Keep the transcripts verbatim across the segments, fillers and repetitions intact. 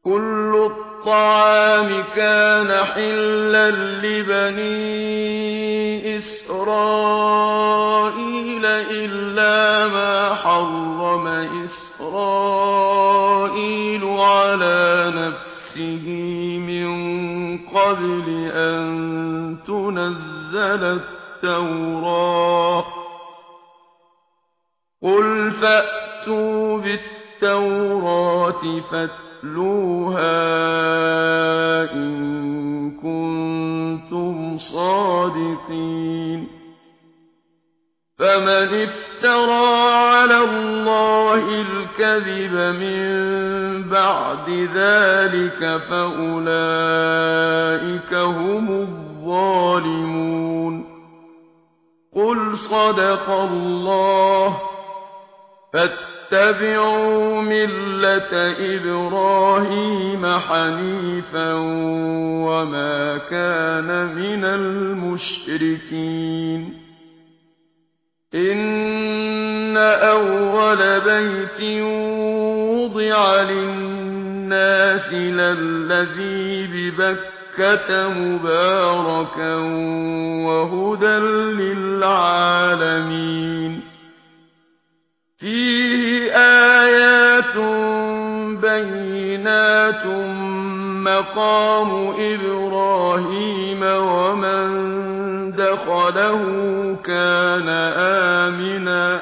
كل الطعام كان حلا لبني إسرائيل إلا ما حرم إسرائيل على نفسه من قبل أن تنزل التوراة قل فأتوا بالتوراة فاتلوها إن كنتم صادقين فمن افترى على الله الكذب من بعد ذلك فأولئك هم الظالمون قل صدق الله فاتبعوا ملة إبراهيم حنيفا وما كان من المشركين إن أول بيت وضع للناس للذي ببكة مباركا وهدى للعالمين فيه آيات بينات مقام إبراهيم ومن دخله كان آمنا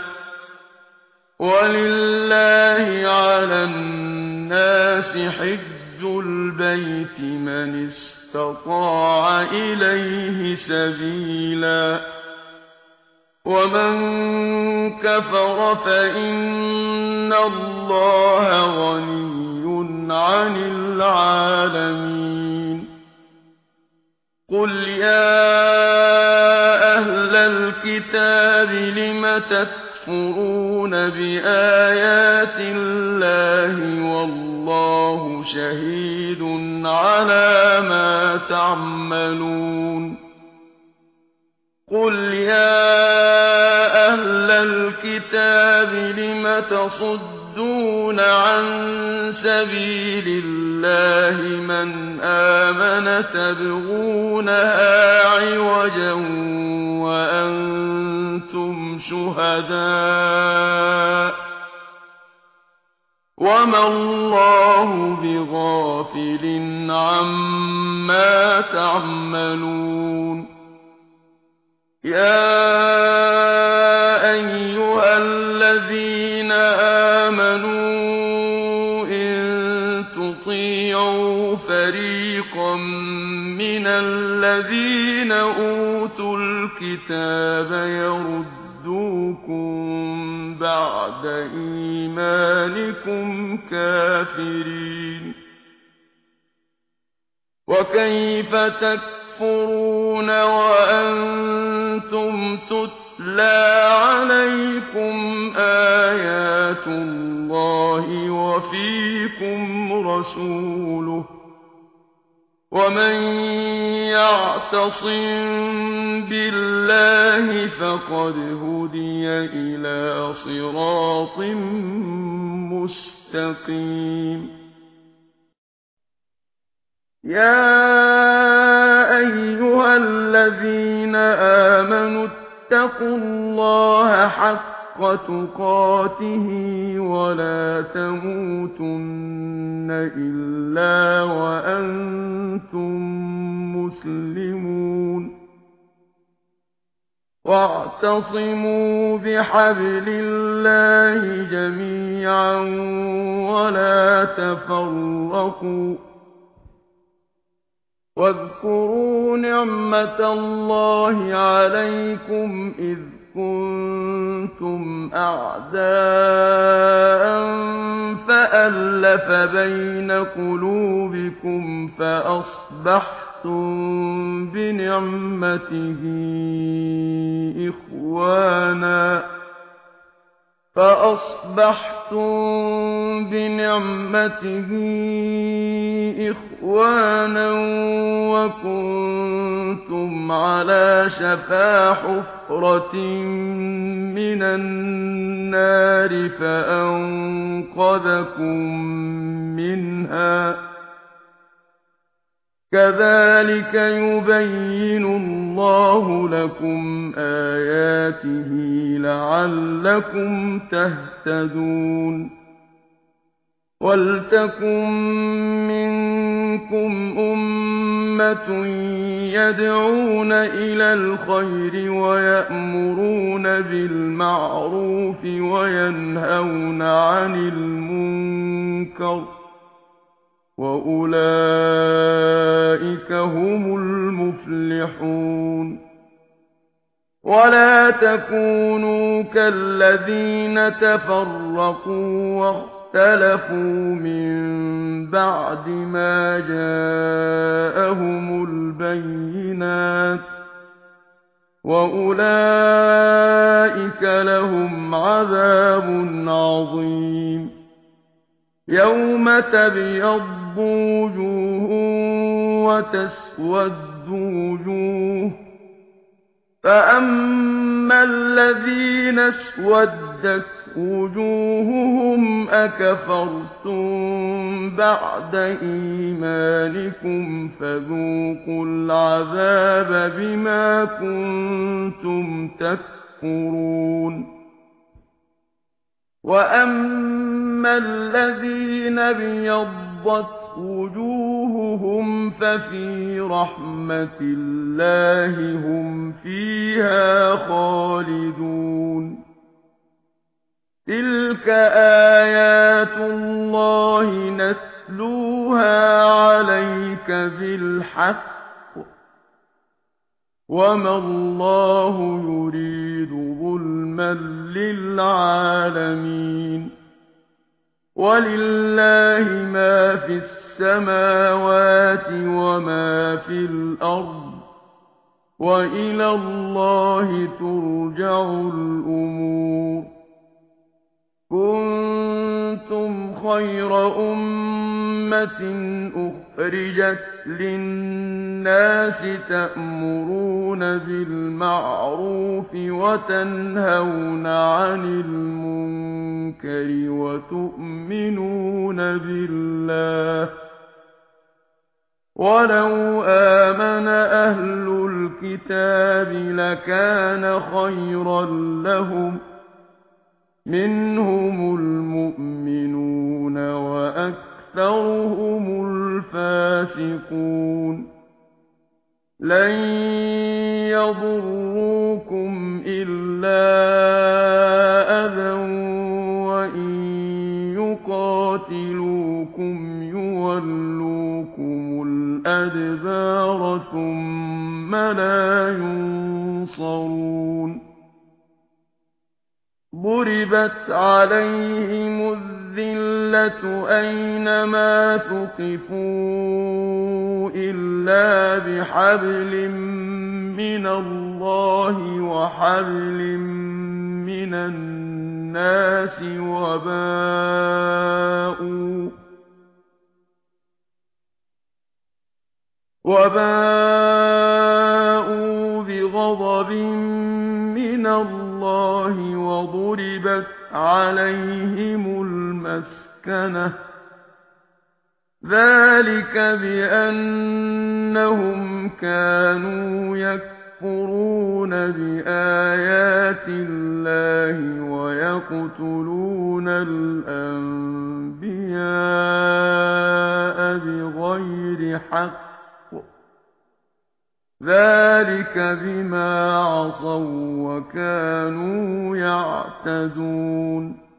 ولله على الناس حج البيت من استطاع إليه سبيلا ومن كفر فإن الله غني عن العالمين قل يا أهل الكتاب لم تكفرون بآيات الله والله شهيد على ما تعملون قل يا أهل الكتاب لم تصدون عن سبيل الله من آمن تبغونها عوجا وأنتم شهداء وما الله بغافل عما تعملون يا أيها الذين آمنوا إن تطيعوا فريقا من الذين أوتوا الكتاب يردوكم بعد إيمانكم كافرين وكيف تكفرون وأنتم تتلى عليكم آيات الله وفيكم رسوله ومن يعتصم بالله فقد هدي إلى صراط مستقيم يا أيها الذين آمنوا اتقوا الله حق تقاته ولا تموتن إلا وأنتم مسلمون واعتصموا بحبل الله جميعا ولا تفرقوا واذكروا نعمة الله عليكم إذ كنتم أعداء فألف بين قلوبكم فأصبحتم بنعمته إخوانا فأصبحتم بنعمته إخوانا وكنتم على شفا حفرة من النار فأنقذكم منها كَذَٰلِكَ يُبَيِّنُ اللَّهُ لَكُمْ آيَاتِهِ لَعَلَّكُمْ تَهْتَدُونَ وَلْتَكُن مِّنكُمْ أُمَّةٌ يَدْعُونَ إِلَى الْخَيْرِ وَيَأْمُرُونَ بِالْمَعْرُوفِ وَيَنْهَوْنَ عَنِ الْمُنكَرِ ۚ وَأُولَٰئِكَ هُمُ الْمُفْلِحُونَ وَلَا تَكُونُوا كَالَّذِينَ تَفَرَّقُوا واخْتَلَفُوا مِن بَعْدِ مَا جَاءَهُمُ الْبَيِّنَاتُ ۚ وَأُولَٰئِكَ لَهُمْ عَذَابٌ عَظِيمٌ يَوْمَ تَبْيَضُّ وُجُوهٌ وَتَسْوَدُّ وُجُوهٌ ۚ فَأَمَّا الَّذِينَ اسْوَدَّتْ وُجُوهُهُمْ أَكَفَرْتُم بَعْدَ إِيمَانِكُمْ فَذُوقُوا الْعَذَابَ بِمَا كُنتُمْ تَكْفُرُونَ وَأَمَّا الَّذِينَ ابْيَضَّتْ وُجُوهُهُمْ فَفِي رَحْمَةِ اللَّهِ هُمْ فِيهَا خَالِدُونَ تِلْكَ آيَاتُ اللَّهِ نَتْلُوهَا عَلَيْكَ بِالْحَقِّ ۚ وَمَا اللَّهُ يُرِيدُ ظُلْمًا لِّلْعَالَمِينَ وَلِلَّهِ مَا فِي السَّمَاوَاتِ وَمَا فِي الْأَرْضِ ۚ وَإِلَى اللَّهِ تُرْجَعُ الْأُمُورُ كُنتُمْ خَيْرَ أُمَّةٍ أُخْرِجَتْ لِلنَّاسِ تَأْمُرُونَ بِالْمَعْرُوفِ وَتَنْهَوْنَ عَنِ الْمُنكَرِ وَتُؤْمِنُونَ بِاللَّهِ ۗ وَلَوْ آمَنَ أَهْلُ الْكِتَابِ لَكَانَ خَيْرًا لَّهُم ۚ مِّنْهُمُ الْمُؤْمِنُونَ وَأَكْثَرُهُمُ الْفَاسِقُونَ لَن يَضُرُّوكُمْ إِلَّا أَذًى وَإِن يُقَاتِلُوكُمْ يُوَلُّوكُمُ الْأَدْبَارَ ثُمَّ لَا يُنصَرُونَ ضُرِبَتْ عَلَيْهِمُ الذِّلَّةُ أَيْنَمَا ثُقِفُوا إِلَّا بِحَبْلٍ مِّنَ اللَّهِ وَحَبْلٍ مِّنَ النَّاسِ وَبَاءُوا وَبَاءُوا بِغَضَبٍ مِّنَ اللَّهِ وَضُرِبَتْ عَلَيْهِمُ الْمَسْكَنَةُ ۚ ذَٰلِكَ بِأَنَّهُمْ كَانُوا يَكْفُرُونَ بِآيَاتِ اللَّهِ وَيَقْتُلُونَ الْأَنبِيَاءَ بِغَيْرِ حَقٍّ ۚ ذَٰلِكَ بِمَا عَصَوا وَّكَانُوا يَعْتَدُونَ